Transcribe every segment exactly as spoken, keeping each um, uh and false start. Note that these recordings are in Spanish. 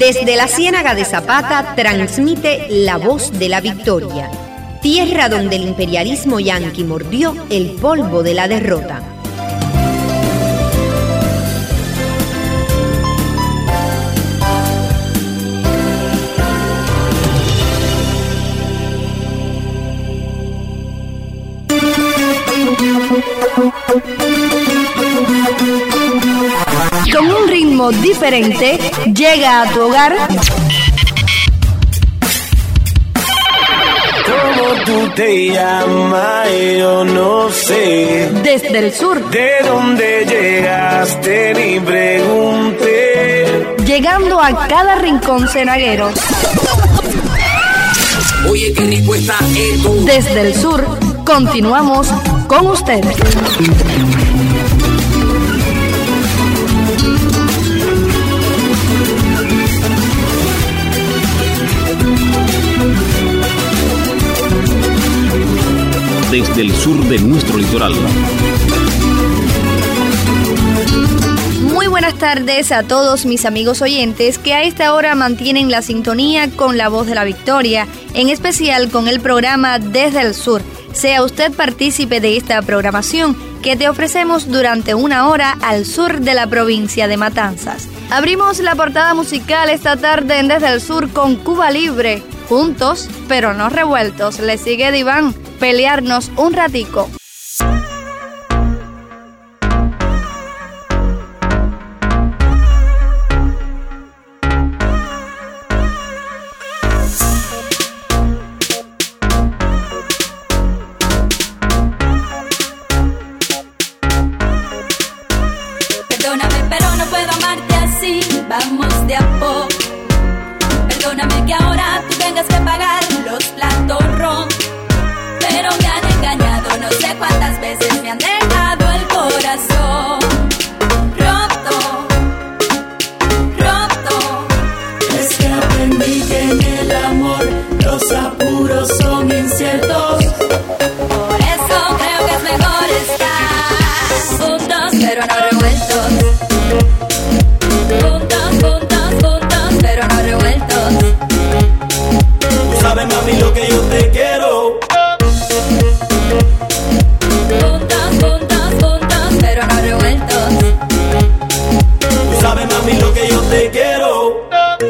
Desde la Ciénaga de Zapata transmite La Voz de la Victoria, tierra donde el imperialismo yanqui mordió el polvo de la derrota. Con un ritmo diferente, llega a tu hogar. ¿Cómo tú te llamas? Yo no sé. Desde el sur. ¿De dónde llegaste? Ni pregunté. Llegando a cada rincón cenaguero. Oye, qué rico está esto. Desde el sur, continuamos con ustedes. Desde el sur de nuestro litoral. Muy buenas tardes a todos mis amigos oyentes que a esta hora mantienen la sintonía con La Voz de la Victoria, en especial con el programa Desde el Sur. Sea usted partícipe de esta programación que te ofrecemos durante una hora al sur de la provincia de Matanzas. Abrimos la portada musical esta tarde en Desde el Sur con Cuba Libre. Juntos, pero no revueltos. Le sigue Diván. Pelearnos un ratico. Perdóname, pero no puedo amarte así. Vamos de a poco. Perdóname que ahora tú tengas que pagar los platos rotos. Pero me han engañado, no sé cuántas veces me han dejado el corazón roto, roto. Es que aprendí que en el amor los apuros son inciertos. Por eso creo que es mejor estar juntos, pero no revueltos. Juntos, juntos, juntos, pero no revueltos. Tú sabes, mami, lo que yo te quiero. Mami, lo que yo te quiero.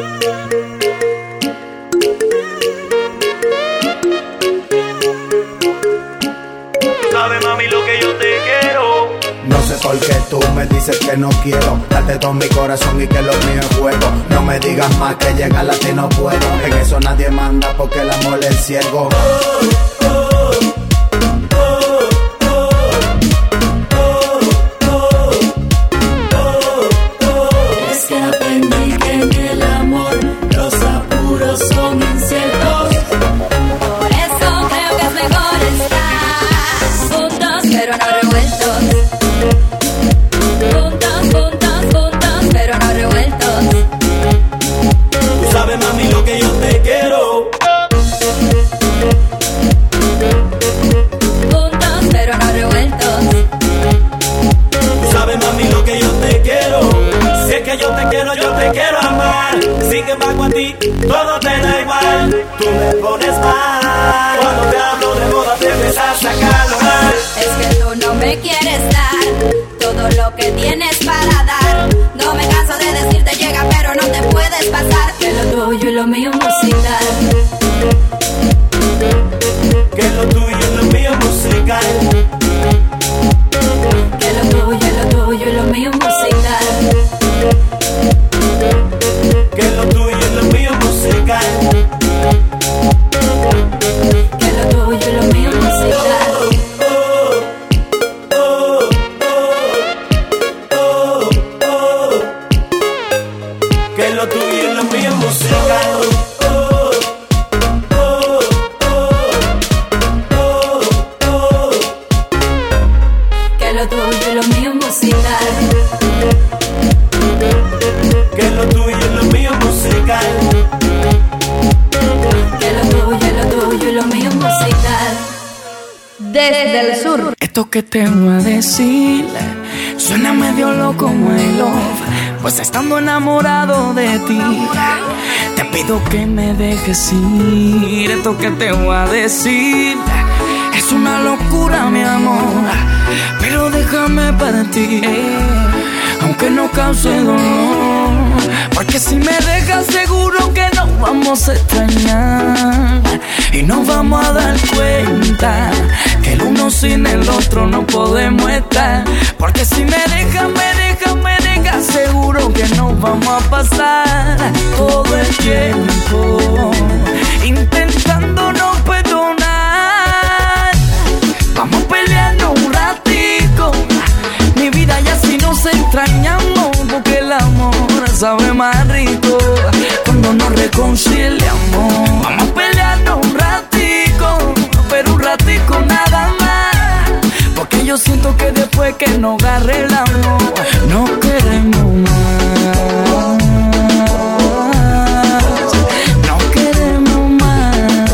Sabes, mami, lo que yo te quiero. No sé por qué tú me dices que no quiero darte todo mi corazón y que lo mío es juego. No me digas más que llegar a ti no puedo. En eso nadie manda porque el amor es ciego. Oh, oh. Son inciertos. Por eso creo que es mejor estar juntos, pero no revueltos. Juntos, juntos, juntos, pero no revueltos. Tú sabes, mami, lo que yo te quiero. Juntos, pero no revueltos. Tú sabes, mami, lo que yo te quiero. Si es que yo te quiero, yo te quiero amar. Sin embargo, a ti todo te da igual. Tú me pones mal. Cuando te hablo de moda te empiezas a sacarlo mal. Es que tú no me quieres dar todo lo que tienes para dar. No me canso de decirte llega, pero no te puedes pasar. Que lo tuyo y lo mío musical. Que lo tuyo y lo mío musical. Que lo tuyo y lo tuyo y lo mío musical. Que lo tuyo y lo mío musical. Que lo tuyo y lo mío musical. Oh, oh, oh, oh, oh, oh. Que lo tuyo y lo mío musical. Oh, oh, oh, oh, oh. Que lo tuyo y lo mío musical. Que lo tuyo y lo mío musical. Que lo tuyo y lo tuyo y lo mío musical. Desde el sur. Esto que te voy a decir suena medio loco, my love, pues estando enamorado de ti, te pido que me dejes ir. Esto que te voy a decir es una locura, mi amor, pero déjame partir, aunque no cause dolor, porque si me dejas seguro que nos vamos a extrañar y nos vamos a dar cuenta que el uno sin el otro no podemos estar. Porque si me dejas, me dejas, me dejas, seguro que nos vamos a pasar todo el tiempo intentando no perdonar. Vamos peleando un ratico, mi vida, y así nos extrañamos, porque el amor sabe más rico cuando nos reconciliamos. Vamos peleando un ratico, pero un ratico nada más, porque yo siento que después que nos agarre el amor no queremos más, no queremos más.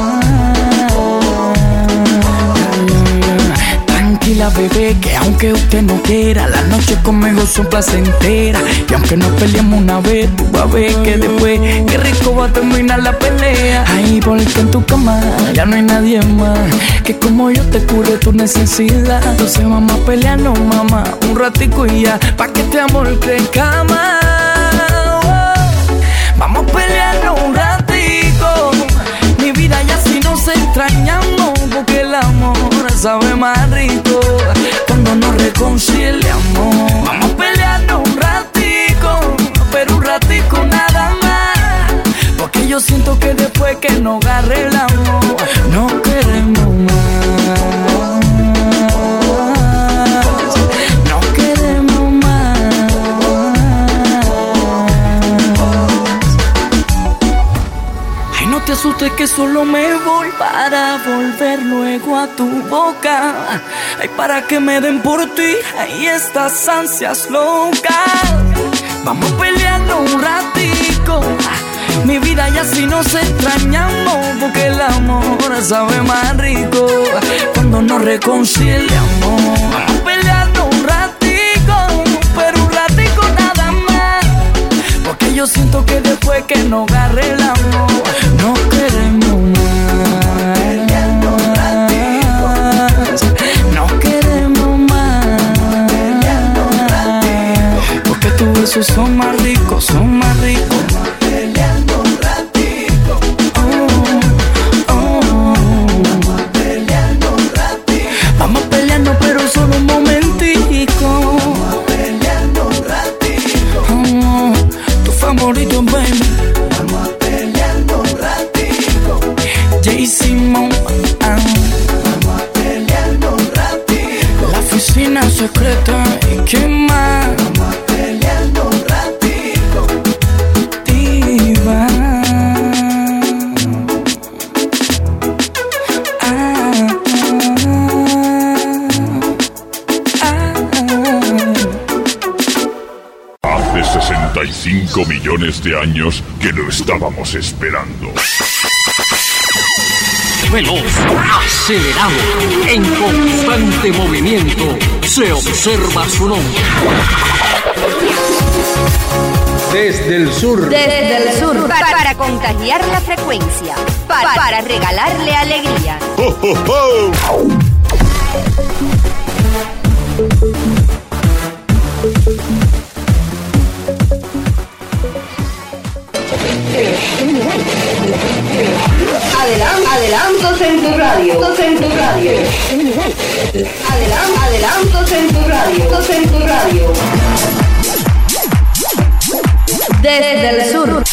Tranquila, bebé, que aunque usted no quiera, las noches conmigo son placenteras. Y aunque nos peleamos una vez, tú vas a ver que después qué rico va a terminar la pelea. Ahí porque en tu cama ya no hay nadie más que como yo te cure tu necesidad. Entonces vamos a pelearnos, mamá, un ratico y ya, pa' que este amor crezca más. Vamos a pelearnos un ratico, mi vida, y así nos extrañamos, porque el amor sabe más rico cuando nos reconciliamos. Vamos a pelearnos un ratico, pero un ratico nada más, porque yo siento que después que nos agarre el amor no queremos más, no queremos más. Ay, no te asustes que solo me voy para volver luego a tu boca. Ay, para que me den por ti, ay, estas ansias locas. Vamos peleando un ratico, mi vida, y así nos extrañamos, porque el amor sabe más rico cuando nos reconciliamos. Vamos peleando un ratico, pero un ratico nada más, porque yo siento que después que nos agarre el amor no queremos más, no queremos más, porque tus besos son más ricos, son más ricos. Secreta y qué más. Vamos peleando un ratico, diva. Ah, ah, ah. Hace sesenta y cinco millones de años que lo estábamos esperando. Veloz, acelerado, en constante movimiento, se observa su nombre. Desde el sur. Desde el sur. Para, para contagiar la frecuencia. Para, para regalarle alegría. ¡Oh, oh, oh! Adelan- adelantos en tu radio, en tu radio. Adelan- adelantos en tu radio, en tu radio. Desde el sur.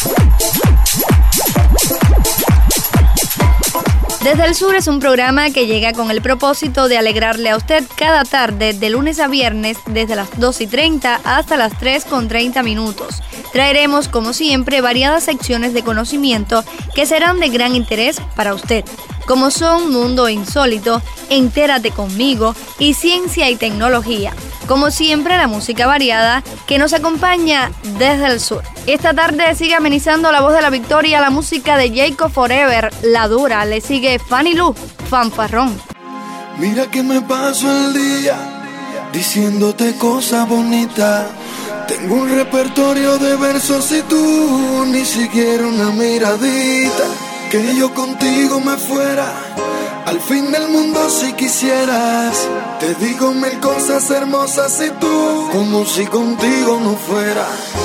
Desde el Sur es un programa que llega con el propósito de alegrarle a usted cada tarde, de lunes a viernes, desde las dos y treinta hasta las tres con treinta minutos. Traeremos, como siempre, variadas secciones de conocimiento que serán de gran interés para usted, como son Mundo Insólito, Entérate Conmigo y Ciencia y Tecnología. Como siempre, la música variada que nos acompaña desde el sur. Esta tarde sigue amenizando la voz de la victoria la música de Jacob Forever, La Dura. Le sigue Fanny Lu, Fanfarrón. Mira que me paso el día diciéndote cosas bonitas. Tengo un repertorio de versos y tú ni siquiera una miradita. Que yo contigo me fuera al fin del mundo si quisieras. Te digo mil cosas hermosas y tú como si contigo no fuera.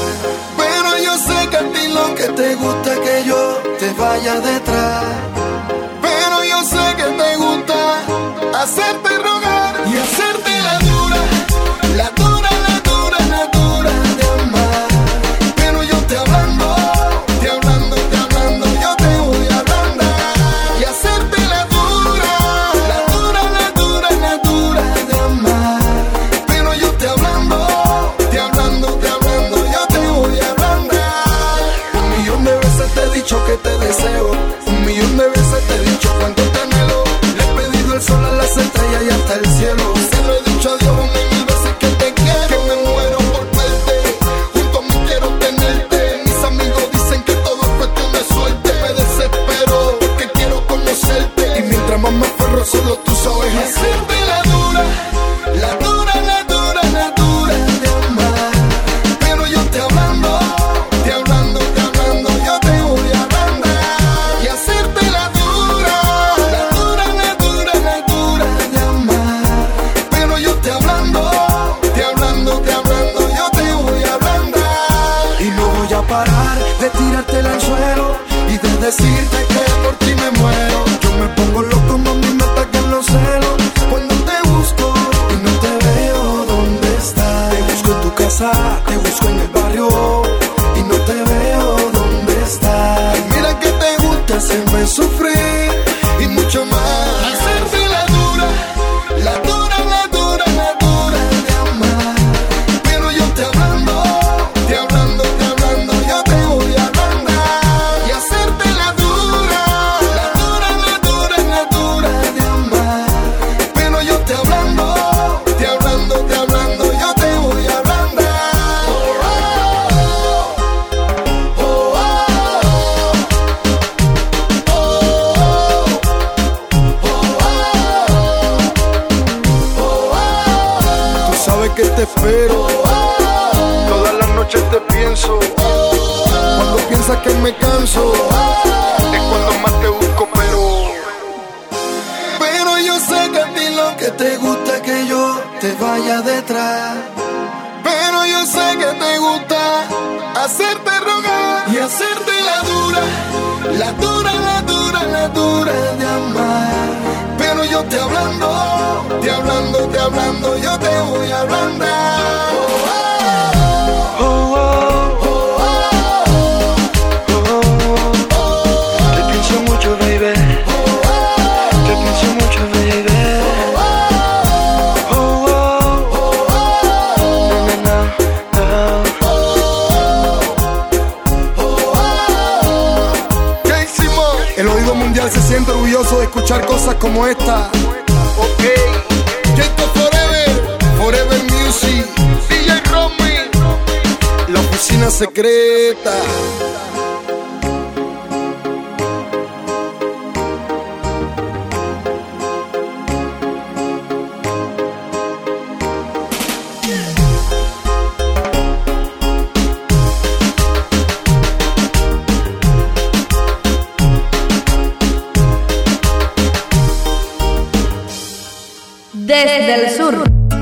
Pero yo sé que a ti lo que te gusta es que yo te vaya detrás. Pero yo sé que te gusta hacerte rogar y hacerte la dura, la dura, la dura, la dura de amar. Pero yo te hablando, te hablando, te hablando, yo te voy a ablandar y hacerte la dura, la dura, la dura, la dura de amar. Pero yo te hablando, te hablando, te hablando, yo te voy a ablandar. Un millón de veces te he dicho que te deseo, un millón de veces te he dicho cuánto te anhelo. Le he pedido el sol a las estrellas y hasta el cielo. Se lo he dicho a Dios una y mil veces que te quiero, que me muero por verte. Junto a mí quiero tenerte. Mis amigos dicen que todo es cuestión de suerte. Me desespero porque quiero conocerte. Y mientras más me aferro solo tú sabes hacerte la dura, la dura, la dura, la dura de amar. Pero yo te hablando, te hablando, te hablando, yo te voy a ablandar y hacerte la dura, la dura, la dura, la dura de amar. Pero yo te hablando, te hablando, te hablando, yo te voy a ablandar. Y no voy a parar de tirarte el anzuelo y de decirte que por ti me muero. Yo me pongo loco, mami, me atacan los celos cuando te busco y no te veo. ¿Dónde estás? Te busco en tu casa, te busco en el barrio y no te veo. ¿Dónde estás? Y mira que te gusta hacerme sufrir y mucho más. Hacerte la dura, la dura, la dura, la dura de amar. Pero yo te hablando, te hablando, te hablando, yo te voy a ablandar y hacerte la dura, la dura, la dura, la dura de amar. Pero yo te hablando, te hablando, te hablando, yo te voy a ablandar. Oh, oh, oh, oh. Tú sabes que te espero, todas las noches te pienso. Cuando piensas que me canso, es cuando más te busco, pero Pero yo sé que a ti lo que te gusta es que yo te vaya detrás. Pero yo sé que te gusta hacerte rogar y hacerte la dura, la dura, la dura, la dura de amar. Pero yo te hablando, te hablando, te hablando, yo te voy a ablandar. Oh, oh, oh, oh, oh, oh. Te pienso mucho, baby. Te pienso mucho, baby. Oh, oh, oh, na, na, na. ¿Qué hicimos? El oído mundial se siente orgulloso de escuchar cosas como esta. Ok, Keto Forever, Forever Music, D J Romy, la oficina secreta. Desde el sur.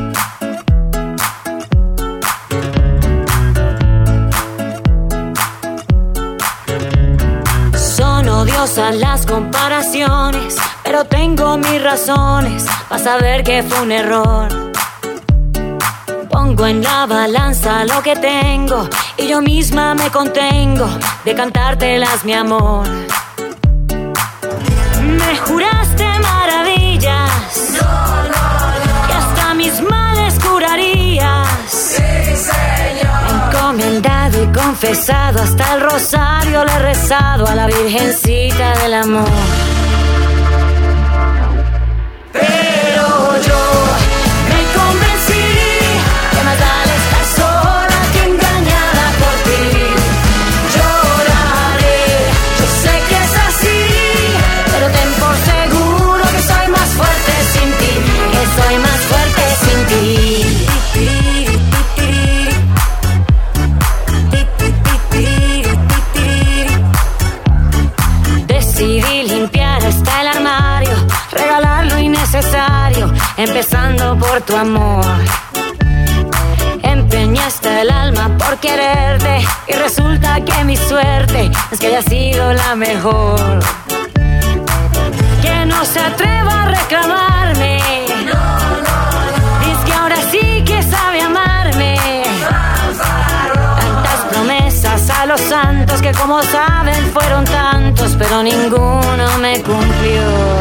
Son odiosas las comparaciones, pero tengo mis razones para saber que fue un error. Pongo en la balanza lo que tengo y yo misma me contengo de cantártelas, mi amor. Me juraste maravillas, no, no, no, y hasta mis males curarías. Sí, señor. Encomendado y confesado, hasta el rosario le he rezado a la Virgencita del amor. Pero yo me convencí que más vale estar sola que engañada por ti. Lloraré, yo sé que es así, pero ten por seguro que soy más fuerte sin ti, que soy más fuerte sin ti. mío, empezando por tu amor. Empeñaste el alma por quererte y resulta que mi suerte es que haya sido la mejor. Que no se atreva a reclamarme. No, no, no. Dice que ahora sí que sabe amarme. Tantas promesas a los santos que como saben fueron tantos, pero ninguno me cumplió.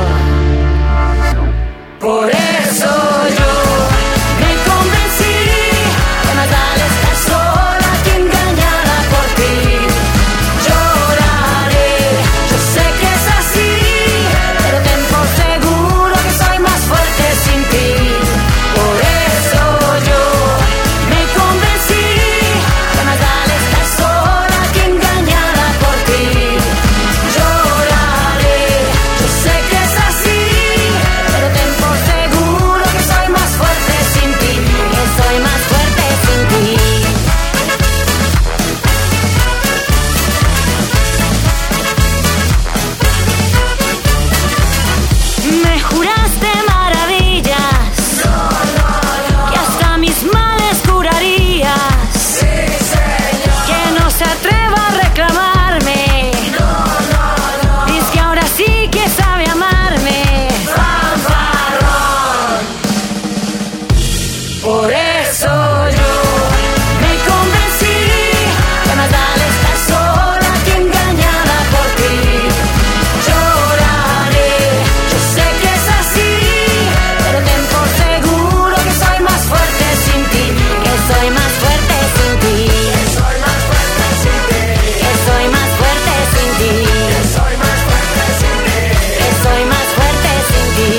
Por eso yo me convencí que más vale estar sola que engañada por ti. Lloraré, yo sé que es así, pero ten por seguro que soy más fuerte sin ti. Por eso yo me convencí que más vale estar sola que engañada por ti. Lloraré, yo sé que es así, pero ten por seguro que soy más fuerte sin ti, que soy más fuerte sin ti. Me juraste maravillas, que hasta mis males curarías. Que no se atreva a reclamarme. Dice que ahora sí que sabe amarme. Por eso yo me convencí que más vale estar sola que engañada por ti. Lloraré, yo sé que es así, pero ten por seguro que soy más fuerte sin ti, que soy más fuerte sin ti, que soy más fuerte sin ti, que soy más fuerte sin ti, que soy más fuerte sin ti, que soy más fuerte sin ti.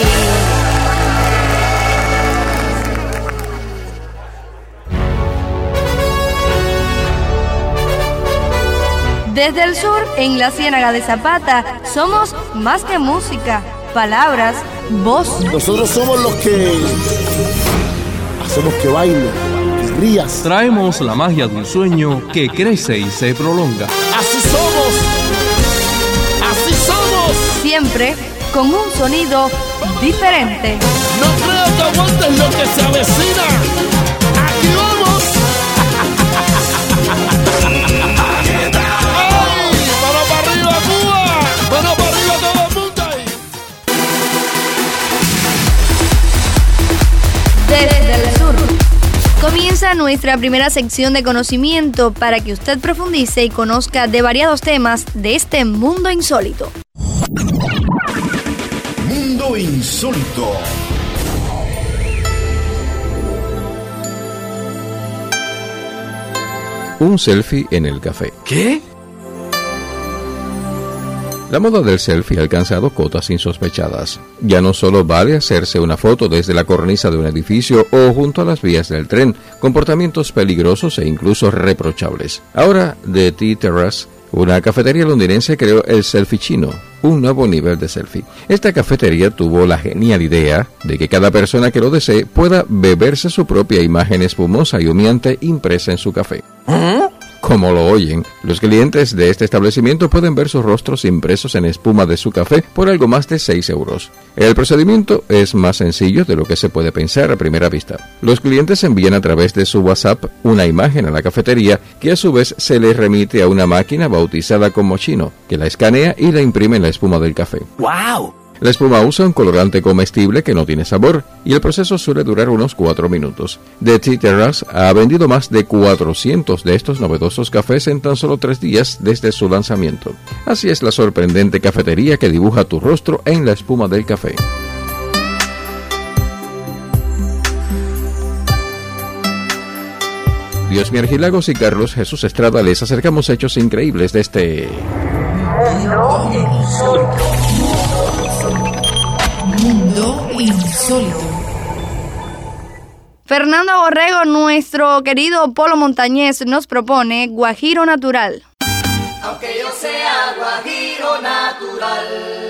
Desde el sur, en la Ciénaga de Zapata, somos más que música, palabras, voz. Nosotros somos los que hacemos que baile, que rías. Traemos la magia de un sueño que crece y se prolonga. Así somos, así somos. Siempre con un sonido diferente. No creo que aguantes lo que se avecina. Aquí vamos. Desde el sur comienza nuestra primera sección de conocimiento para que usted profundice y conozca de variados temas de este mundo insólito. Mundo insólito. Un selfie en el café. ¿Qué? La moda del selfie ha alcanzado cotas insospechadas. Ya no solo vale hacerse una foto desde la cornisa de un edificio o junto a las vías del tren, comportamientos peligrosos e incluso reprochables. Ahora, The Tea Terrace, una cafetería londinense, creó el selfie chino, un nuevo nivel de selfie. Esta cafetería tuvo la genial idea de que cada persona que lo desee pueda beberse su propia imagen espumosa y humeante impresa en su café. ¿Eh? Como lo oyen, los clientes de este establecimiento pueden ver sus rostros impresos en espuma de su café por algo más de seis euros. El procedimiento es más sencillo de lo que se puede pensar a primera vista. Los clientes envían a través de su WhatsApp una imagen a la cafetería que a su vez se les remite a una máquina bautizada como Chino, que la escanea y la imprime en la espuma del café. ¡Wow! La espuma usa un colorante comestible que no tiene sabor y el proceso suele durar unos cuatro minutos. The Tea Terrace ha vendido más de cuatrocientos de estos novedosos cafés en tan solo tres días desde su lanzamiento. Así es la sorprendente cafetería que dibuja tu rostro en la espuma del café. Diosmi Argilagos y Carlos Jesús Estrada les acercamos hechos increíbles de este... Mundo insólito. Mundo insólito. Fernando Borrego, nuestro querido Polo Montañés, nos propone Guajiro Natural. Aunque yo sea guajiro natural,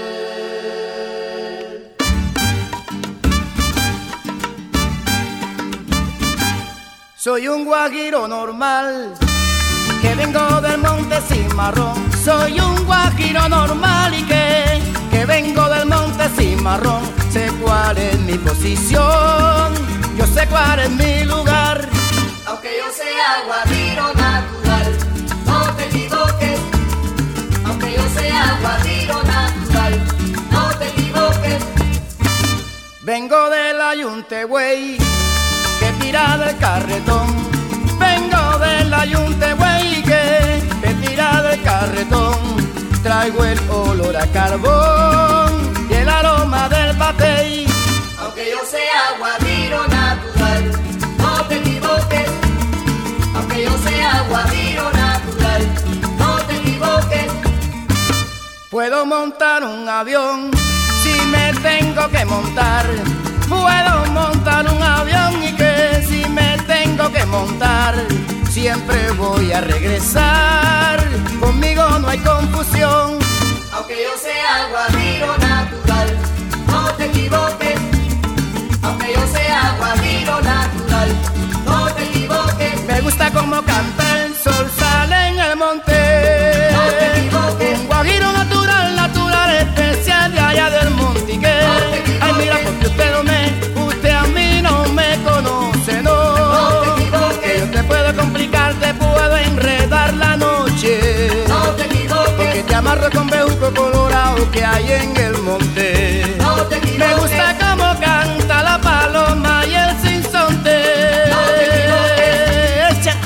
soy un guajiro normal, que vengo del monte Cimarrón. Soy un guajiro normal y que, que Aunque vengo del monte cimarrón, sé cuál es mi posición, yo sé cuál es mi lugar. Aunque yo sea guajiro natural, no te equivoques. Aunque yo sea guajiro natural, no te equivoques. Vengo del ayunte, güey, que tira del carretón. Vengo del ayunte, güey, que, que tira del carretón. Traigo el olor a carbón y el aroma del batey. Aunque yo sea guajiro natural, no te equivoques. Aunque yo sea guajiro natural, no te equivoques. Puedo montar un avión si me tengo que montar. Puedo montar un avión y que si me tengo que montar, siempre voy a regresar. Conmigo no hay confusión. Aunque yo sea guajiro natural, no te equivoques. Aunque yo sea guajiro natural, no te equivoques. Me gusta como canta el sol, sale en el monte. No te equivoques. Un guajiro natural, natural, especial de allá del monte. Que, no ay, mira, porque usted no me, usted a mí no me conoce, no. No te equivoques. Que yo te puedo complicar, te puedo enredar la noche. No te equivoques. Porque te amarro con bejuco colorado que hay en el monte. No te equivoques. Me gusta como canta la paloma y el sinsonte. No te equivoques. Echa.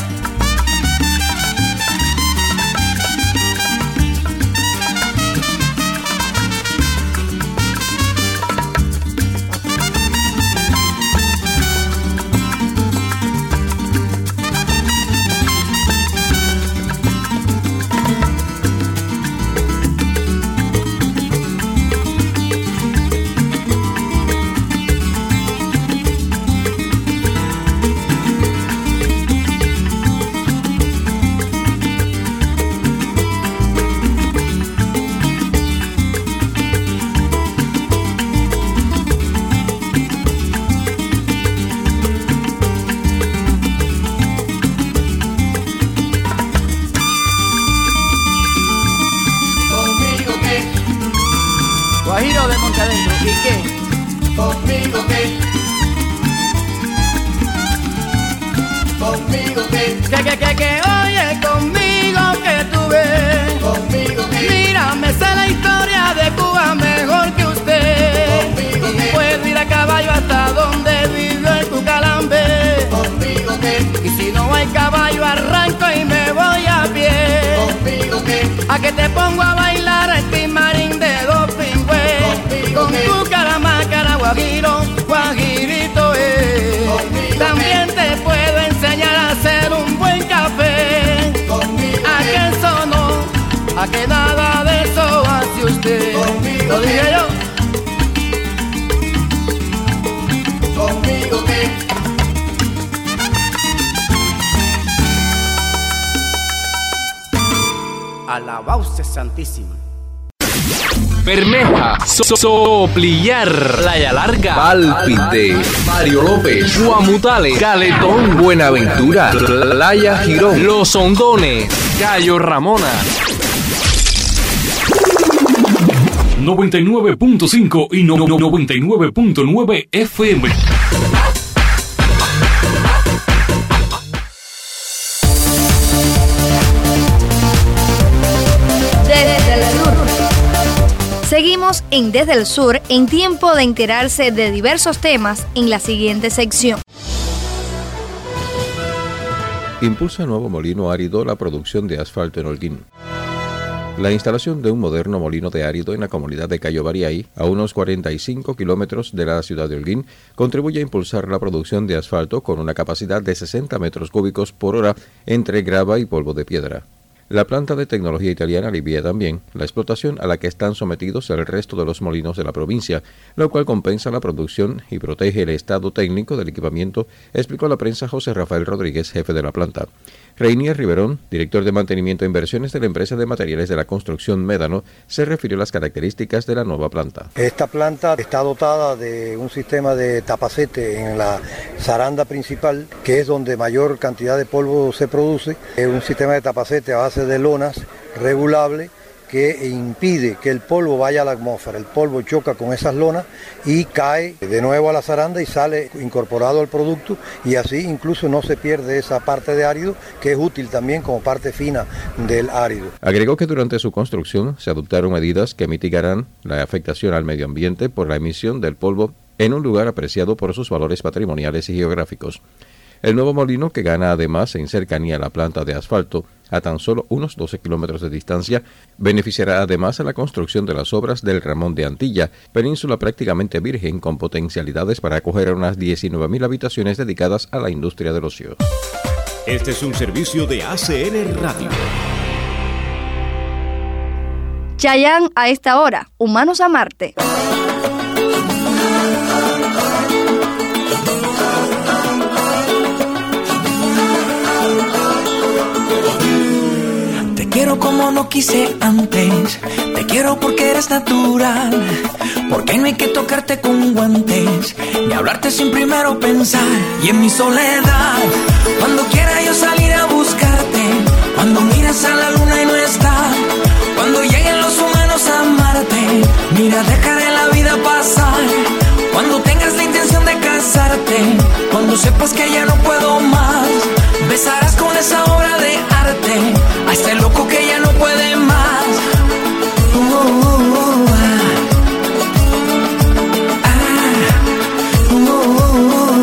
Guajiro de monte adentro, ¿y qué? Conmigo que, conmigo que, Que, que, que, que, oye, conmigo que tú ves. conmigo que, Mira, me sé la historia de Cuba mejor que usted. Conmigo Y que, puedo ir a caballo hasta donde vivió el Cucalambe. conmigo que, Y si no hay caballo, arranco y me voy a pie. conmigo que, A que te pongo a bailar el timarín de dos pingües. Conmigo Con que, tu caramácara, guajiro, guajirito es. Conmigo También te puedo enseñar a hacer un buen café. conmigo A que, que eso no, a que nada de eso hace usted. Conmigo Lo dije que, yo. conmigo que, Alabauce Santísima. Bermeja, so- Soplillar, Playa Larga, Pálpite, Mario López, Guamutales, Caletón, Buenaventura, Playa Girón, Los Hondones, Cayo Ramona. noventa y nueve punto cinco y no- no- noventa y nueve punto nueve F M. Desde el sur. Seguimos en Desde el Sur en tiempo de enterarse de diversos temas en la siguiente sección. Impulsa nuevo molino árido la producción de asfalto en Holguín. La instalación de un moderno molino de árido en la comunidad de Cayo Bariay, a unos cuarenta y cinco kilómetros de la ciudad de Holguín, contribuye a impulsar la producción de asfalto con una capacidad de sesenta metros cúbicos por hora entre grava y polvo de piedra. La planta de tecnología italiana alivia también la explotación a la que están sometidos el resto de los molinos de la provincia, lo cual compensa la producción y protege el estado técnico del equipamiento, explicó a la prensa José Rafael Rodríguez, jefe de la planta. Reinier Riverón, director de mantenimiento e inversiones de la empresa de materiales de la construcción Médano, se refirió a las características de la nueva planta. Esta planta está dotada de un sistema de tapacete en la zaranda principal, que es donde mayor cantidad de polvo se produce. Es un sistema de tapacete a base de lonas regulable que impide que el polvo vaya a la atmósfera. El polvo choca con esas lonas y cae de nuevo a la zaranda y sale incorporado al producto, y así incluso no se pierde esa parte de árido que es útil también como parte fina del árido. Agregó que durante su construcción se adoptaron medidas que mitigarán la afectación al medio ambiente por la emisión del polvo en un lugar apreciado por sus valores patrimoniales y geográficos. El nuevo molino, que gana además en cercanía a la planta de asfalto, a tan solo unos doce kilómetros de distancia, beneficiará además a la construcción de las obras del Ramón de Antilla, península prácticamente virgen con potencialidades para acoger a unas diecinueve mil habitaciones dedicadas a la industria del ocio. Este es un servicio de A C N Radio. Chayanne a esta hora, Humanos a Marte. Te quiero como no quise antes, te quiero porque eres natural, porque no hay que tocarte con guantes, ni hablarte sin primero pensar. Y en mi soledad, cuando quiera yo salir a buscarte, cuando mires a la luna y no está, cuando lleguen los humanos a Marte, mira, dejaré la vida pasar. Cuando tengas la intención de casarte, cuando sepas que ya no puedo más, besarás con esa obra de arte a este loco que ya no puede más. Uh, uh, uh, ah. Ah. Uh, uh,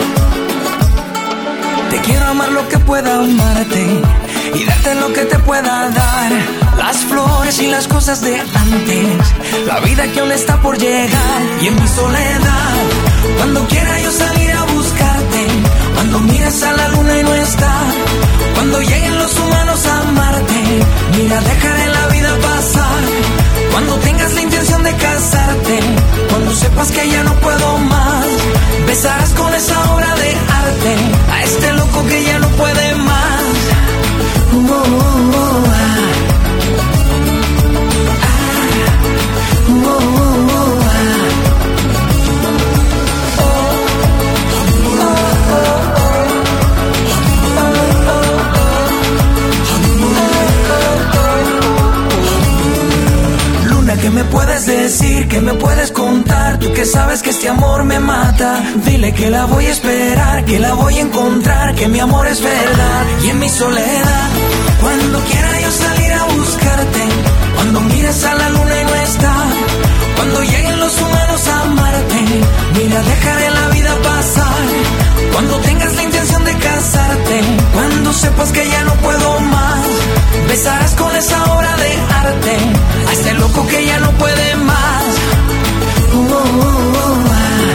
ah. Te quiero amar lo que pueda amarte y darte lo que te pueda dar, las flores y las cosas de antes, la vida que aún está por llegar. Y en mi soledad, cuando quiera yo salir a buscarte, cuando mires a la luna y no está, cuando lleguen los humanos a Marte, mira, dejaré la vida pasar. Cuando tengas la intención de casarte, cuando sepas que ya no puedo más, besarás con esa obra de arte a este loco que ya no puede más. Uh, uh, uh, ah. Ah. Uh, uh, uh, ah. ¿Qué me puedes decir? ¿Qué me puedes contar? Tú que sabes que este amor me mata. Dile que la voy a esperar, que la voy a encontrar, que mi amor es verdad. Y en mi soledad, cuando quiera yo salir a buscarte, cuando mires a la luna y no está, cuando lleguen los humanos a Marte, mira, dejaré la vida pasar. Cuando tengas la intención de casarte, cuando sepas que ya no puedo más, besarás con esa obra de arte a este loco que ya no puede más. Uh, uh, uh, ah.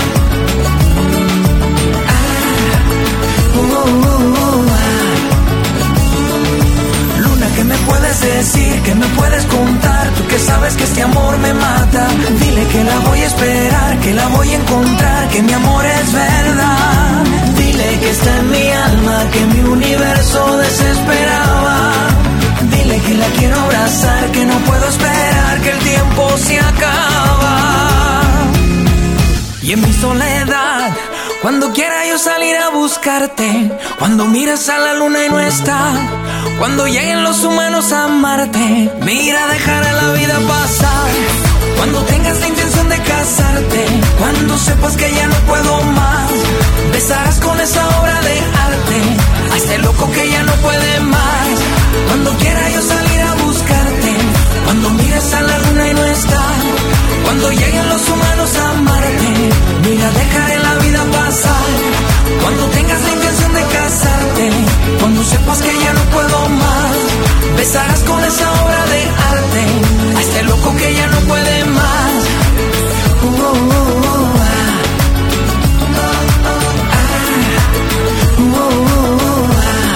Ah. Uh, uh, uh, ah. Luna, ¿qué me puedes decir? ¿Qué me puedes contar? Tú que sabes que este amor me mata. Dile que la voy a esperar, que la voy a encontrar, que mi amor es verdad. Dile que está en mi alma, que mi universo desesperaba. Dile que la quiero abrazar, que no puedo esperar, que el tiempo se acaba. Y en mi soledad, cuando quiera yo salir a buscarte, cuando mires a la luna y no está, cuando lleguen los humanos a Marte, mira, dejaré la vida pasar. Cuando tengas la intención de casarte, cuando sepas que ya no puedo más, besarás con esa obra de arte a este loco que ya no puede más. Cuando quiera yo salir a buscarte, cuando mires a la luna y no está, cuando lleguen los humanos a Marte, mira, dejaré la vida pasar. Cuando tengas la intención de casarte, cuando sepas que ya no puedo más, besarás con esa obra de arte a este loco que ya no puede más. Uh, uh, uh, ah. Ah. Uh, uh, uh, ah.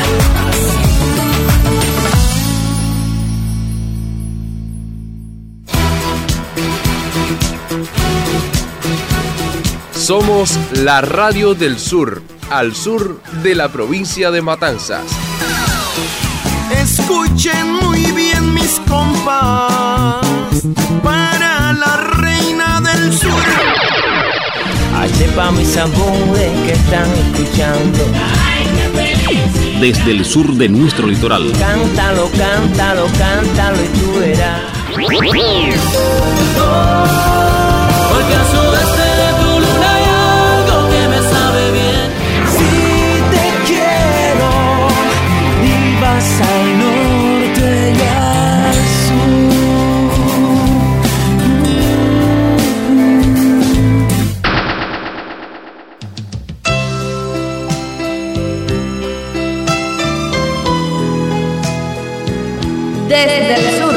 Somos la radio del sur, al sur de la provincia de Matanzas. Escuchen muy bien mis compas, para la reina del sur. Hace pa' mis amores que están escuchando. Desde el sur de nuestro litoral. Cántalo, cántalo, cántalo y tú verás. Porque al sudeste de tu luna hay algo que me sabe bien. Si te quiero y vas al norte y al sur. Desde el sur.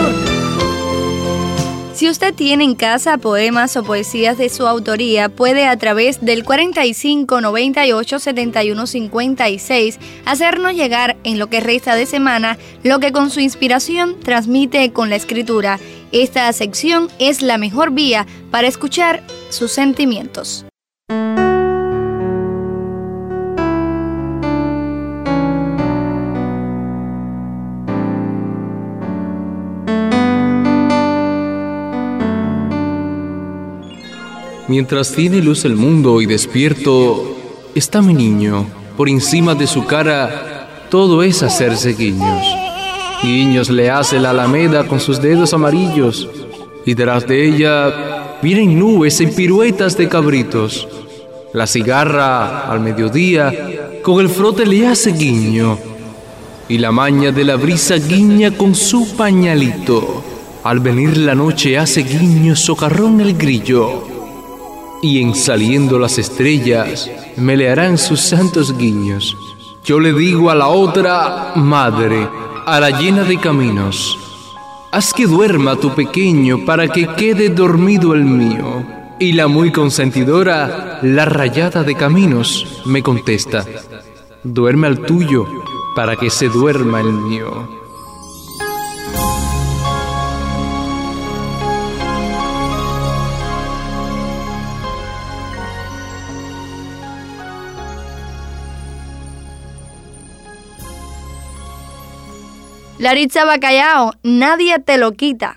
Si usted tiene en casa poemas o poesías de su autoría, puede a través del cuarenta y cinco, noventa y ocho, setenta y uno, cincuenta y seis hacernos llegar en lo que resta de semana lo que con su inspiración transmite con la escritura. Esta sección es la mejor vía para escuchar sus sentimientos. Mientras tiene luz el mundo y despierto, está mi niño. Por encima de su cara, todo es hacerse guiños. Guiños le hace la alameda con sus dedos amarillos, y detrás de ella vienen nubes en piruetas de cabritos. La cigarra, al mediodía, con el frote le hace guiño, y la maña de la brisa guiña con su pañalito. Al venir la noche hace guiño socarrón el grillo, y en saliendo las estrellas me le harán sus santos guiños. Yo le digo a la otra madre, a la llena de caminos, haz que duerma tu pequeño para que quede dormido el mío. Y la muy consentidora, la rayada de caminos, me contesta, duerme al tuyo para que se duerma el mío. Laritza Bacallao, nadie te lo quita.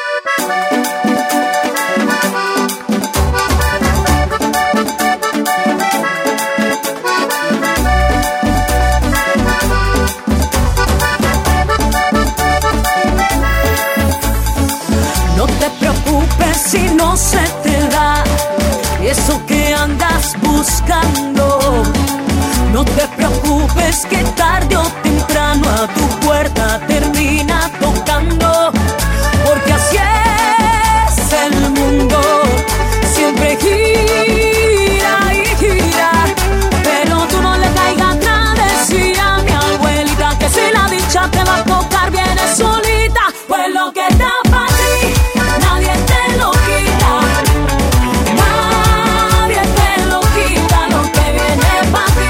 No te preocupes si no se te da eso que andas buscando. No te preocupes que tarde o temprano a tu puerta termina tocando, porque así es el mundo, siempre gira y gira, pero tú no le caigas nada, decía mi abuelita, que si la dicha te va a tocar viene solita, pues lo que está para ti, nadie te lo quita, nadie te lo quita, lo que viene para ti.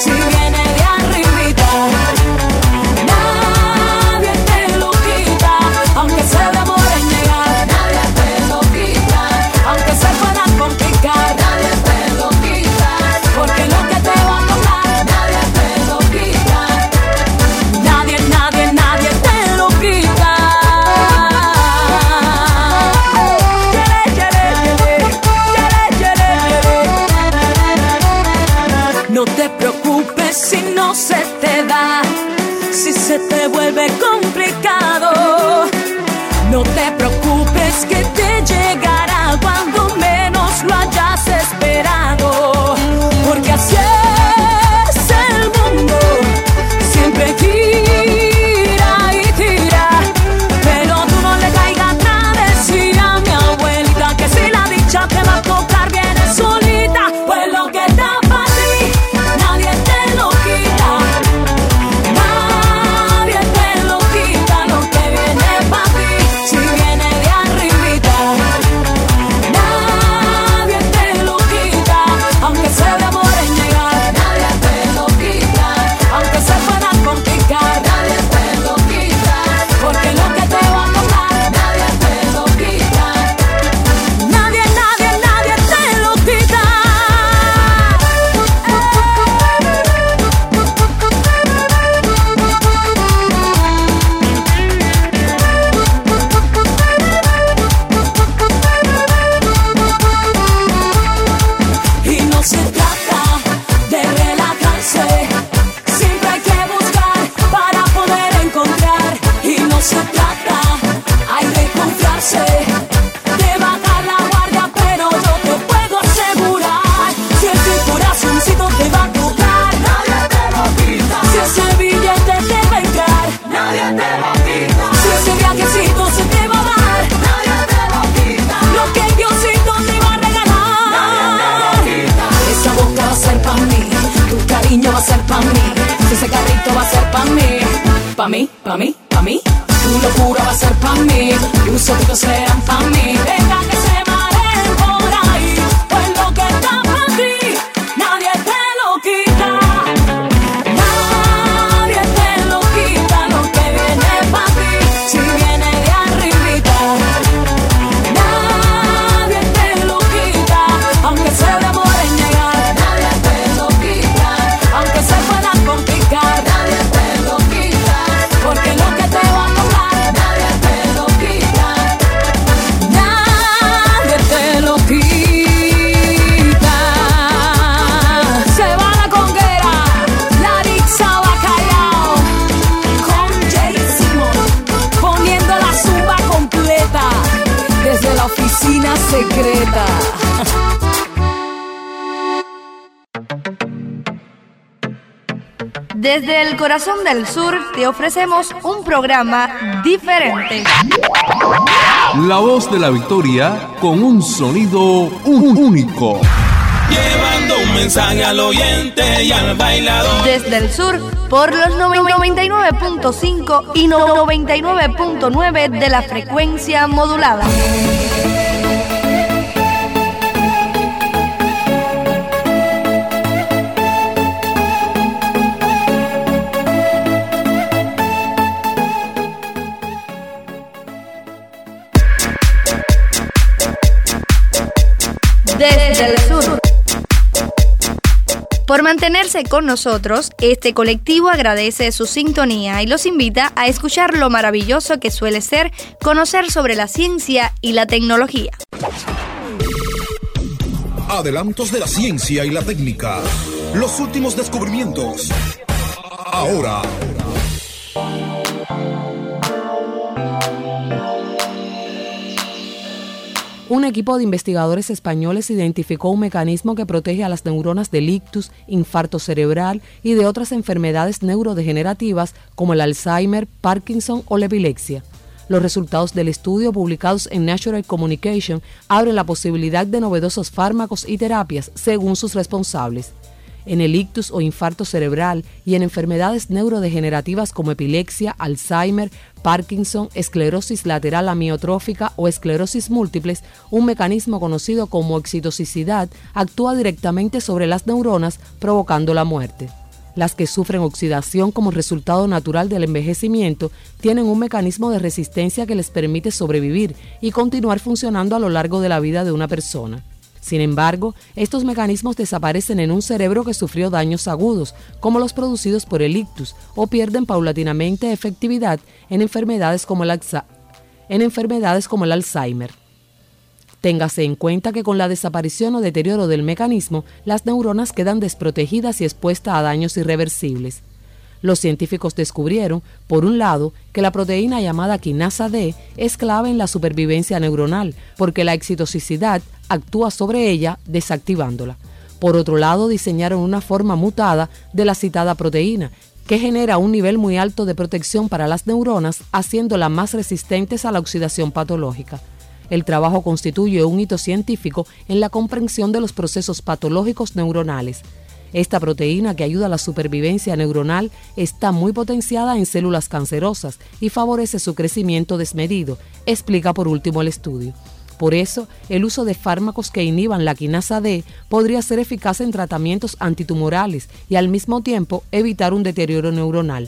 No te preocupes si no se te da, si se te vuelve complicado. No te preocupes que te llegará cuando menos lo hayas esperado, porque así es el mundo, siempre gira y gira, pero tú no le caigas nada, decía mi abuelita, que si la dicha te va a tocar viene solita, pues lo que está nadie te lo quita, lo pa' mí, pa' mí, pa' mí. Tu locura va a ser pa' mí, tus secretos serán pa' mí. Deja que se mareen por ahí, pues lo que está pa' ti, nadie te lo quita. Nadie te lo quita, lo que viene pa' ti, si viene de arribita. Nadie te lo quita, aunque se demore en llegar. Nadie te lo quita, aunque se pueda complicar. Nadie te lo quita, porque lo que te va a tocar, nadie te lo quita. Nadie te lo quita. Se va la conguera, la Rixa Bacallao, con Jay Simon, poniendo la zumba completa desde la oficina secreta. Desde el corazón del sur te ofrecemos un programa diferente. La voz de la victoria con un sonido un- único. Llevando un mensaje al oyente y al bailador. Desde el sur por los noventa y nueve punto cinco y noventa y nueve punto nueve de la frecuencia modulada. Desde el sur. Por mantenerse con nosotros, este colectivo agradece su sintonía y los invita a escuchar lo maravilloso que suele ser conocer sobre la ciencia y la tecnología. Adelantos de la ciencia y la técnica. Los últimos descubrimientos. Ahora. Un equipo de investigadores españoles identificó un mecanismo que protege a las neuronas del ictus, infarto cerebral y de otras enfermedades neurodegenerativas como el Alzheimer, Parkinson o la epilepsia. Los resultados del estudio, publicados en Nature Communications, abren la posibilidad de novedosos fármacos y terapias según sus responsables. En el ictus o infarto cerebral y en enfermedades neurodegenerativas como epilepsia, Alzheimer, Parkinson, esclerosis lateral amiotrófica o esclerosis múltiples, un mecanismo conocido como excitotoxicidad actúa directamente sobre las neuronas, provocando la muerte. Las que sufren oxidación como resultado natural del envejecimiento tienen un mecanismo de resistencia que les permite sobrevivir y continuar funcionando a lo largo de la vida de una persona. Sin embargo, estos mecanismos desaparecen en un cerebro que sufrió daños agudos, como los producidos por el ictus, o pierden paulatinamente efectividad en enfermedades como el, Alza- en enfermedades como el Alzheimer. Téngase en cuenta que con la desaparición o deterioro del mecanismo, las neuronas quedan desprotegidas y expuestas a daños irreversibles. Los científicos descubrieron, por un lado, que la proteína llamada quinasa D es clave en la supervivencia neuronal, porque la excitotoxicidad actúa sobre ella desactivándola. Por otro lado, diseñaron una forma mutada de la citada proteína, que genera un nivel muy alto de protección para las neuronas, haciéndolas más resistentes a la oxidación patológica. El trabajo constituye un hito científico en la comprensión de los procesos patológicos neuronales. Esta proteína, que ayuda a la supervivencia neuronal, está muy potenciada en células cancerosas y favorece su crecimiento desmedido, explica por último el estudio. Por eso, el uso de fármacos que inhiban la quinasa D podría ser eficaz en tratamientos antitumorales y al mismo tiempo evitar un deterioro neuronal.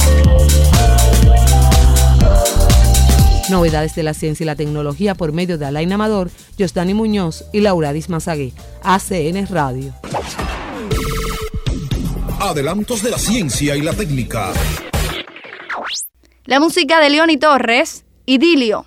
Novedades de la ciencia y la tecnología por medio de Alain Amador, Yosdani Muñoz y Lauradis Mazagué. A C N Radio. Adelantos de la ciencia y la técnica. La música de Leoni Torres, Idilio.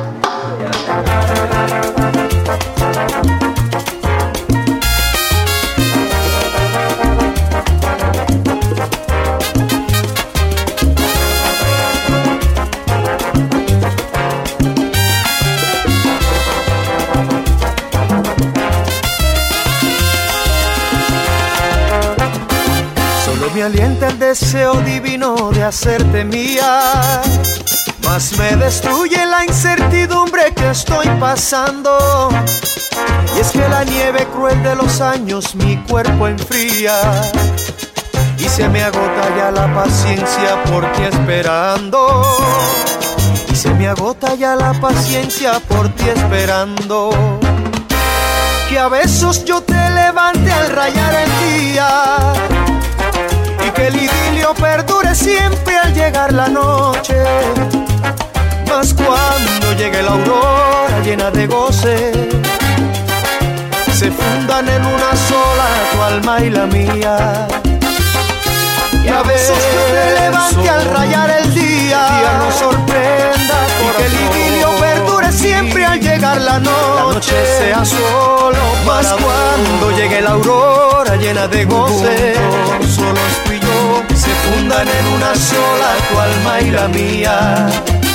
Me alienta el deseo divino de hacerte mía, mas me destruye la incertidumbre que estoy pasando. Y es que la nieve cruel de los años mi cuerpo enfría, y se me agota ya la paciencia por ti esperando. Y se me agota ya la paciencia por ti esperando. Que a besos yo te levante al rayar el día y que el idilio perdure siempre al llegar la noche. Mas cuando llegue la aurora llena de goce, se fundan en una sola tu alma y la mía. Y a veces yo te levante al rayar el día, el día nos sorprenda, y que el idilio perdure siempre al llegar la noche, la noche sea solo más cuando llegue la aurora llena de goce, solo tú y yo se fundan en una sola tu alma y la mía.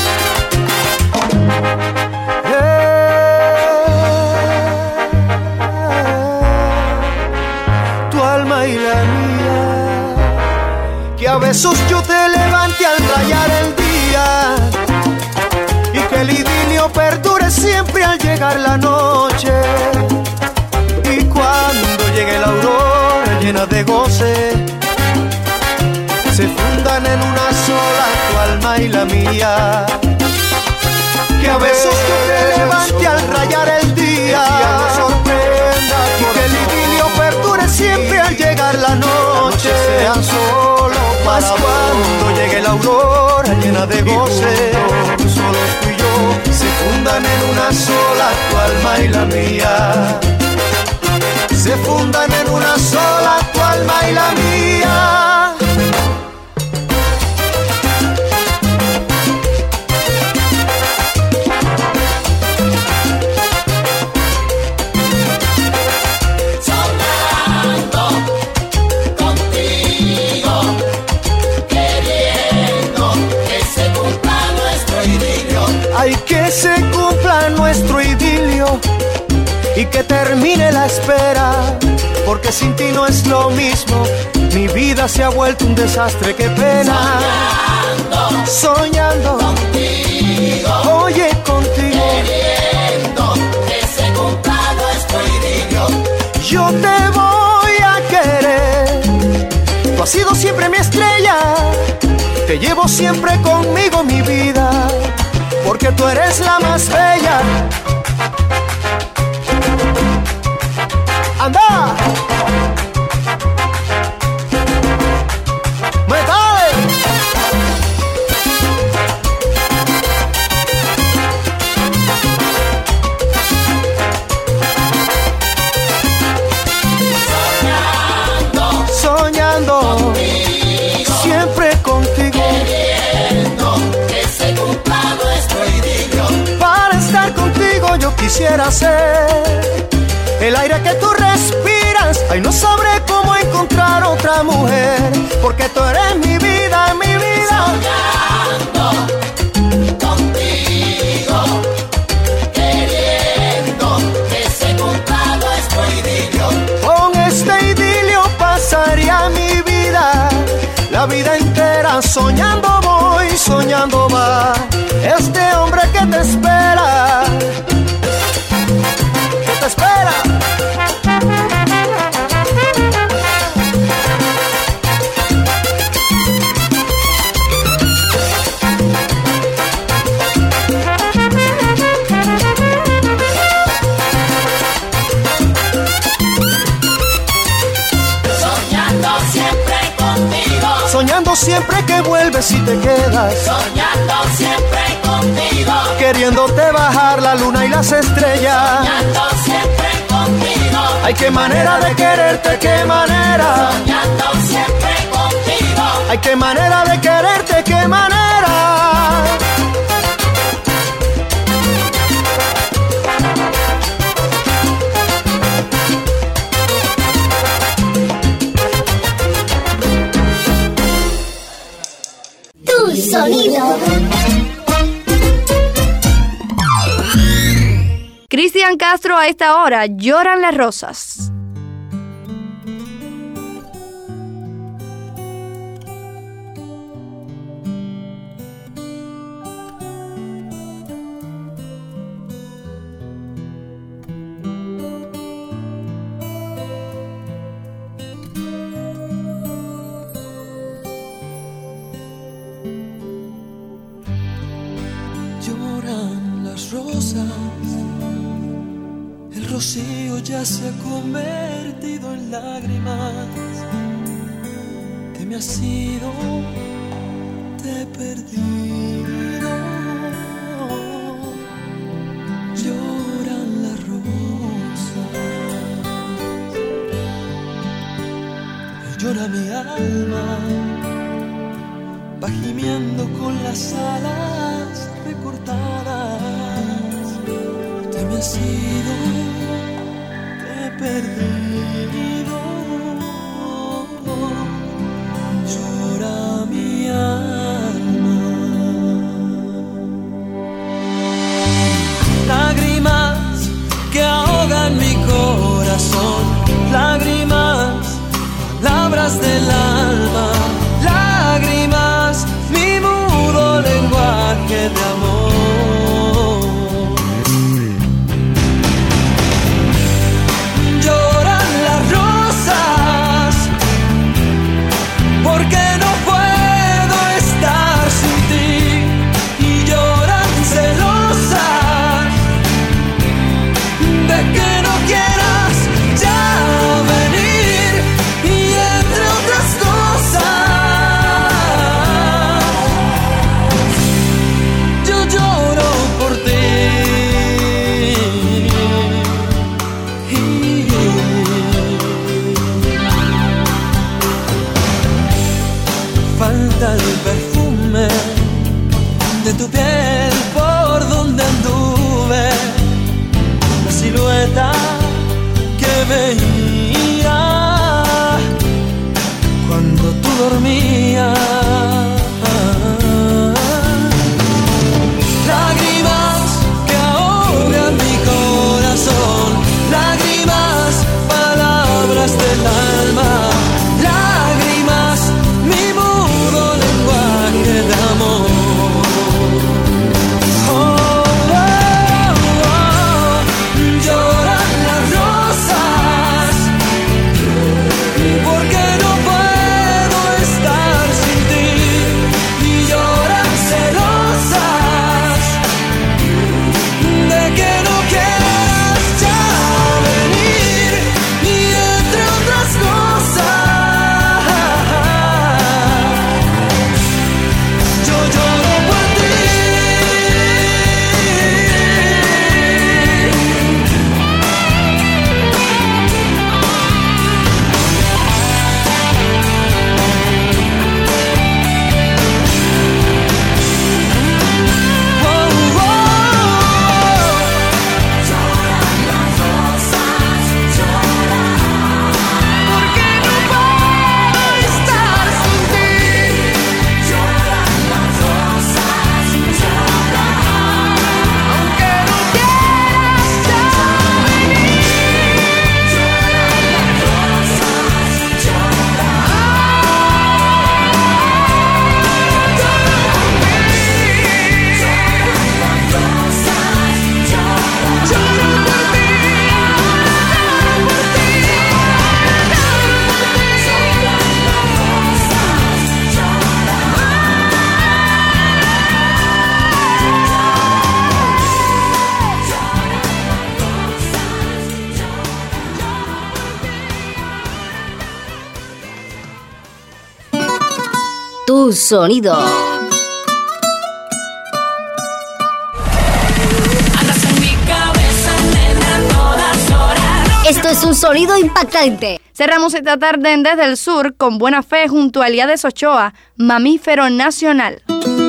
Tu alma y la mía. Que a besos yo te levante al rayar el día y que el idilio perdure siempre al llegar la noche. Y cuando llegue la aurora llena de goce, se fundan en una sola tu alma y la mía. Que a besos yo te levante al rayar el día, nos sorprenda, y que el idilio perdure siempre al llegar la noche, sean solo más cuando llegue la aurora llena de goce, solo tú y yo se fundan en una sola tu alma y la mía. Se fundan en una sola tu alma y la mía. Ay, que se cumpla nuestro idilio y que termine la espera, porque sin ti no es lo mismo, mi vida se ha vuelto un desastre, qué pena. Soñando, soñando contigo, oye contigo, queriendo que se cumpla nuestro idilio. Yo te voy a querer, tú has sido siempre mi estrella, te llevo siempre conmigo mi vida, porque tú eres la más bella. ¡Anda! ¡Metal! Soñando, soñando contigo, siempre contigo, queriendo que se cumpla nuestro idilio. Para estar contigo yo quisiera ser el aire que tú respiras. Ay, no sabré cómo encontrar otra mujer, porque tú eres mi vida, mi vida. Soñando contigo, queriendo que se cumpla nuestro idilio. Con este idilio pasaría mi vida, la vida entera soñando voy, soñando va este hombre que te espera, que te espera. Soñando siempre contigo, soñando siempre que vuelves y te quedas, soñando siempre contigo, queriéndote bajar la luna y las estrellas, soñando siempre contigo. Ay, qué manera de quererte, qué manera, soñando siempre contigo. Ay, qué manera de quererte, qué manera. Tu sonido. Cristian Castro a esta hora, Lloran las rosas. rocío ya se ha convertido en lágrimas. Te me has ido, te he perdido. Lloran las rosas y llora mi alma, va gimiendo con las alas recortadas. Te me has ido, te he perdido. Llora mi alma. Lágrimas que ahogan mi corazón, lágrimas, palabras del alma, lágrimas, mi mudo lenguaje de amor. Lloran las rosas porque no puedo estar sin ti, y lloran celosas de que no quieras ya venir, y entre otras cosas yo lloro por ti. Falta el perfume de tu piel por donde anduve, la silueta que veía cuando tú dormías. Lágrimas que ahogan mi corazón, lágrimas, palabras del alma, lágrimas, mi mudo lenguaje de amor. Oh, oh, oh, lloran las rosas porque no puedo estar sin ti, y lloran celosas de que no quieras ya venir, y entre otras cosas yo lloro por ti. Tu sonido. Esto es un sonido impactante. Cerramos esta tarde en Desde el Sur con Buena Fe junto a Elías Ochoa, mamífero nacional.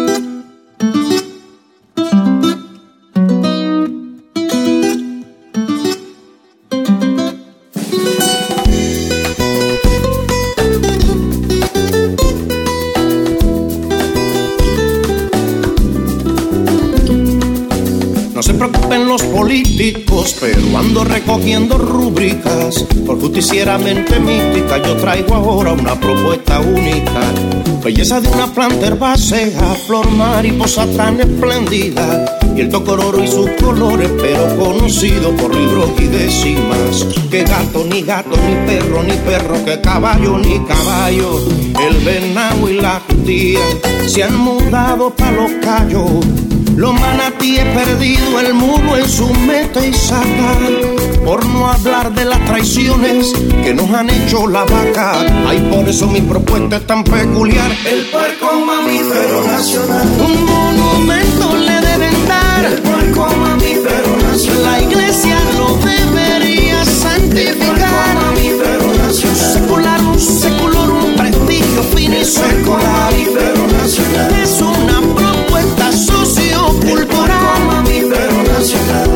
No se preocupen los políticos, pero ando recogiendo rúbricas. Por justicieramente mística yo traigo ahora una propuesta única. Belleza de una planta herbácea, flor mariposa tan espléndida, y el tocororo y sus colores, pero conocido por libros y décimas. Que gato, ni gato, ni perro, ni perro, que caballo, ni caballo. El venado y la judía se han mudado pa' los callos. Los manatíes perdido, el mulo en su meta y saca. Por no hablar de las traiciones que nos han hecho la vaca. Ay, por eso mi propuesta es tan peculiar. El puerco mamífero nacional. Un monumento le deben dar. El puerco mamífero nacional. La iglesia lo debería santificar. El puerco mamífero nacional. Secular, un secular, un prestigio fino y secular. Es una propuesta sociocultural. Mamífero nacional.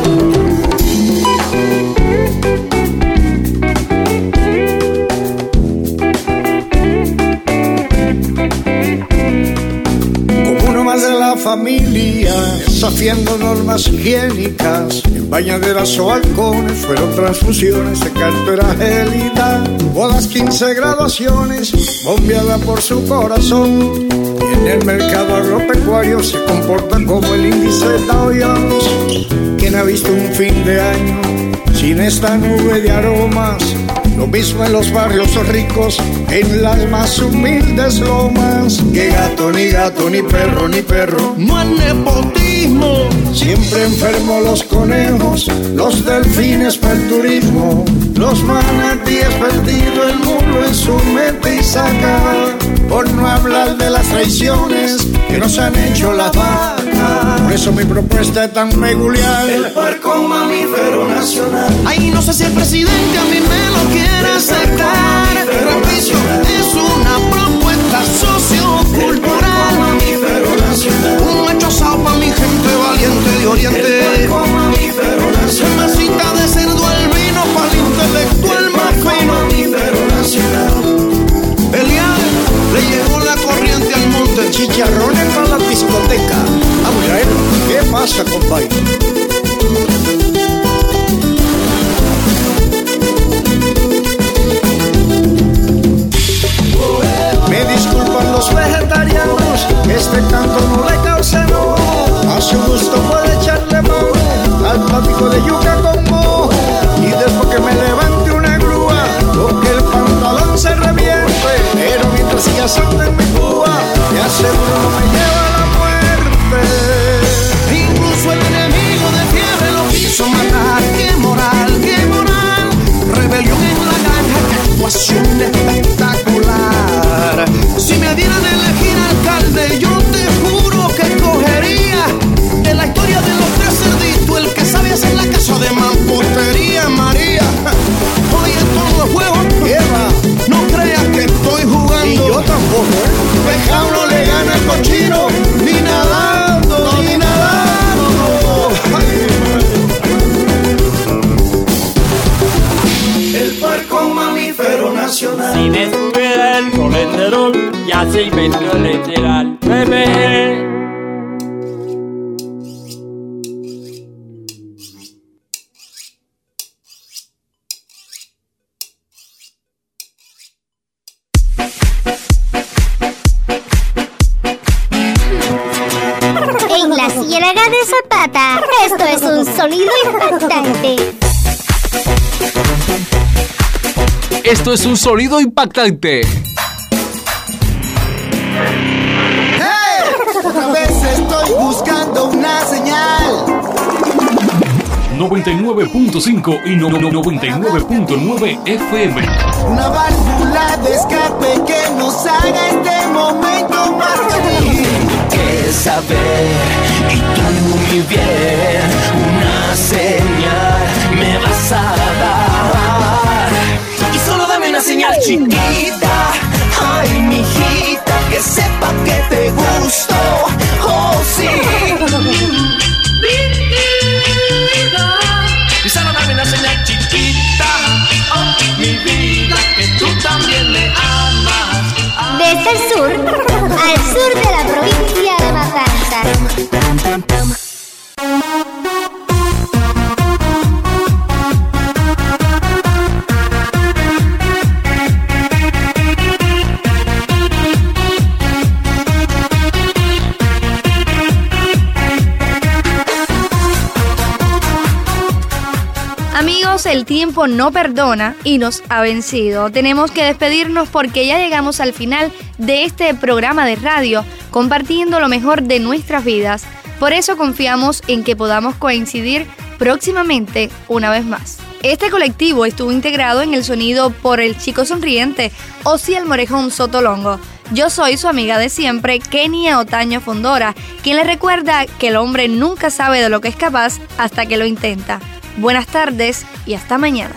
Como uno más de la familia, desafiando normas higiénicas, en bañaderas o balcones fueron transfusiones de cartera gélida. Bodas, quince graduaciones, bombeada por su corazón. En el mercado agropecuario se comporta como el índice de Dow Jones. ¿Quién ha visto un fin de año sin esta nube de aromas? Lo mismo en los barrios ricos, en las más humildes lomas. Que gato, ni gato, ni perro, ni perro. No hay nepotismo. Siempre enfermos los conejos, los delfines para el turismo. Los manatíes perdido, el mulo en su mente y saca. Por no hablar de las traiciones que nos han hecho las vacas. Por eso mi propuesta es tan peculiar. El puerco mamífero nacional. Ay, no sé si el presidente a mí me lo quiere aceptar. Repito, es una propuesta sociocultural. Mamífero nacional. Un hecho asado pa' mi gente valiente de Oriente. El puerco mamífero nacional. Una cita de cerdo al vino pa' el intelectual más fino. Mamífero nacional. Elian le llegó la corriente al monte. Chicharrones para la discoteca. Vamos a ver, ¿qué pasa, compadre? Me disculpan los vegetarianos, este canto no le causa no. A su gusto puede echarle mano al platico de yuca con mojo. Y después que me levante una grúa, lo que el pantalón se reviente. Pero mientras siga asando en mi púa, me aseguro no me lleva a la muerte. Incluso el enemigo de fiebre lo quiso matar. ¡Qué moral, qué moral! Rebelión en la granja, qué actuación espectacular. Si me dieran a elegir alcalde, yo te juro que escogería de la historia de los tres cerditos el que sabe hacer la casa de mampostería, María. Hoy en todos los juegos, Eva, no creas que estoy jugando. Y yo tampoco, ¿eh? Pecado no le gana al cochino, ni nadando, ni nadando. El puerco mamífero nacional. Si me sube el colesterol, ya se inventó el literal. Bebé. En la Ciénaga de Zapata, esto es un sonido impactante. Esto es un sonido impactante. ¡Hey! Otra vez estoy buscando una señal. noventa y nueve punto cinco y no, no, noventa y nueve punto nueve F M. Una válvula de escape que nos haga este momento más feliz. Que saber y tú mi bien, una señal me vas a dar. Y solo dame una señal chiquita, ay mijita, que sepa que te gusto, oh sí. Y solo dame una señal chiquita, oh mi vida, que tú también me amas. Desde el sur al sur de la provincia de Matanzas. Amigos, el tiempo no perdona y nos ha vencido. Tenemos que despedirnos porque ya llegamos al final de este programa de radio, compartiendo lo mejor de nuestras vidas. Por eso confiamos en que podamos coincidir próximamente una vez más. Este colectivo estuvo integrado en el sonido por el chico sonriente Osiel Morejón Sotolongo. Yo soy su amiga de siempre, Kenia Otaño Fondora, quien le recuerda que el hombre nunca sabe de lo que es capaz hasta que lo intenta. Buenas tardes y hasta mañana.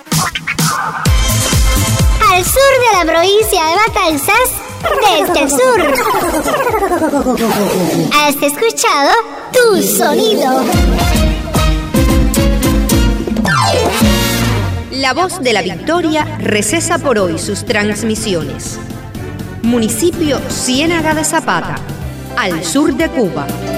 Al sur de la provincia de Matanzas, desde el sur. Has escuchado Tu Sonido. La Voz de la Victoria recesa por hoy sus transmisiones. Municipio Ciénaga de Zapata, al sur de Cuba.